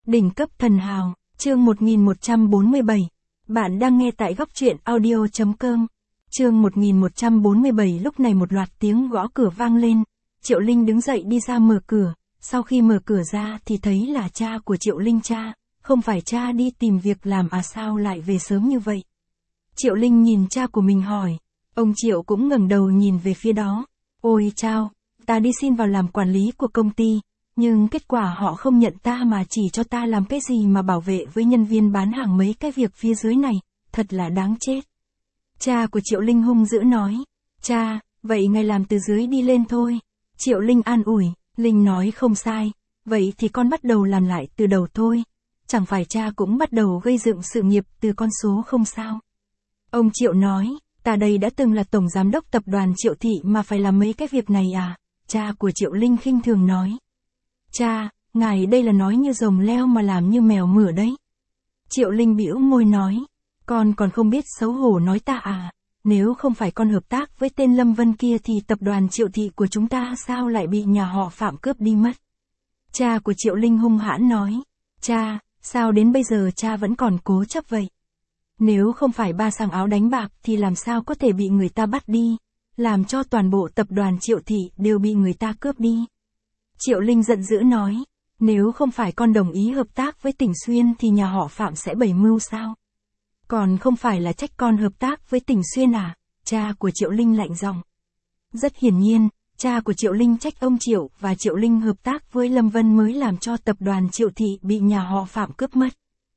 Đỉnh cấp thần hào, chương 1147. Bạn đang nghe tại góc truyện audio.com. Chương 1147. Lúc này một loạt tiếng gõ cửa vang lên. Triệu Linh đứng dậy đi ra mở cửa. Sau khi mở cửa ra thì thấy là cha của Triệu Linh. Cha, không phải cha đi tìm việc làm à, sao lại về sớm như vậy? Triệu Linh nhìn cha của mình hỏi. Ông Triệu cũng ngẩng đầu nhìn về phía đó. Ôi chao, ta đi xin vào làm quản lý của công ty. Nhưng kết quả họ không nhận ta mà chỉ cho ta làm cái gì mà bảo vệ với nhân viên bán hàng mấy cái việc phía dưới này, thật là đáng chết. Cha của Triệu Linh hung dữ nói. Cha, vậy ngài làm từ dưới đi lên thôi. Triệu Linh an ủi. Linh nói không sai, vậy thì con bắt đầu làm lại từ đầu thôi. Chẳng phải cha cũng bắt đầu gây dựng sự nghiệp từ con số không sao. Ông Triệu nói, ta đây đã từng là tổng giám đốc tập đoàn Triệu Thị mà phải làm mấy cái việc này à? Cha của Triệu Linh khinh thường nói. Cha, ngài đây là nói như rồng leo mà làm như mèo mửa đấy. Triệu Linh bĩu môi nói, con còn không biết xấu hổ nói ta à? Nếu không phải con hợp tác với tên Lâm Vân kia thì tập đoàn Triệu Thị của chúng ta sao lại bị nhà họ Phạm cướp đi mất? Cha của Triệu Linh hung hãn nói, cha, sao đến bây giờ cha vẫn còn cố chấp vậy? Nếu không phải ba sang áo đánh bạc thì làm sao có thể bị người ta bắt đi, làm cho toàn bộ tập đoàn Triệu Thị đều bị người ta cướp đi. Triệu Linh giận dữ nói, nếu không phải con đồng ý hợp tác với Tỉnh Xuyên thì nhà họ Phạm sẽ bày mưu sao? Còn không phải là trách con hợp tác với Tỉnh Xuyên à? Cha của Triệu Linh lạnh giọng. Rất hiển nhiên, cha của Triệu Linh trách ông Triệu và Triệu Linh hợp tác với Lâm Vân mới làm cho tập đoàn Triệu Thị bị nhà họ Phạm cướp mất.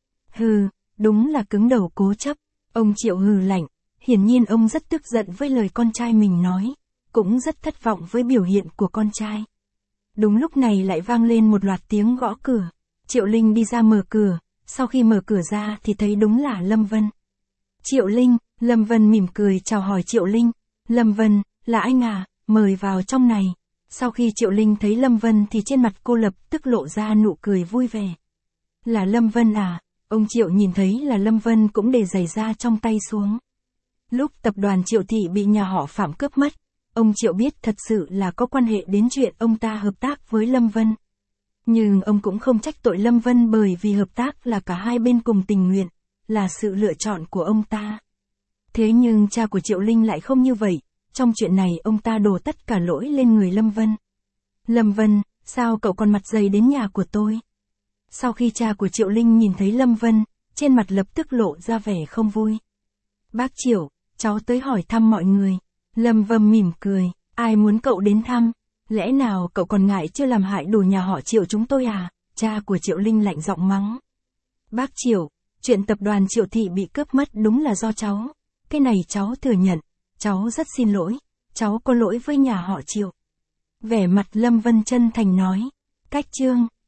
Hừ, đúng là cứng đầu cố chấp. Ông Triệu hừ lạnh, hiển nhiên ông rất tức giận với lời con trai mình nói, cũng rất thất vọng với biểu hiện của con trai. Đúng lúc này lại vang lên một loạt tiếng gõ cửa. Triệu Linh đi ra mở cửa, sau khi mở cửa ra thì thấy đúng là Lâm Vân. Triệu Linh, Lâm Vân mỉm cười chào hỏi Triệu Linh. Lâm Vân, là anh à, mời vào trong này. Sau khi Triệu Linh thấy Lâm Vân thì trên mặt cô lập tức lộ ra nụ cười vui vẻ. Là Lâm Vân à? Ông Triệu nhìn thấy là Lâm Vân cũng để giày da trong tay xuống. Lúc tập đoàn Triệu Thị bị nhà họ Phạm cướp mất, ông Triệu biết thật sự là có quan hệ đến chuyện ông ta hợp tác với Lâm Vân. Nhưng ông cũng không trách tội Lâm Vân bởi vì hợp tác là cả hai bên cùng tình nguyện, là sự lựa chọn của ông ta. Thế nhưng cha của Triệu Linh lại không như vậy, trong chuyện này ông ta đổ tất cả lỗi lên người Lâm Vân. Lâm Vân, sao cậu còn mặt dày đến nhà của tôi? Sau khi cha của Triệu Linh nhìn thấy Lâm Vân, trên mặt lập tức lộ ra vẻ không vui. Bác Triệu, cháu tới hỏi thăm mọi người. Lâm Vân mỉm cười, ai muốn cậu đến thăm? Lẽ nào cậu còn ngại chưa làm hại đủ nhà họ Triệu chúng tôi à? Cha của Triệu Linh lạnh giọng mắng. Bác Triệu, chuyện tập đoàn Triệu Thị bị cướp mất đúng là do cháu. Cái này cháu thừa nhận, cháu rất xin lỗi, cháu có lỗi với nhà họ Triệu. Vẻ mặt Lâm Vân chân thành nói. Cách chương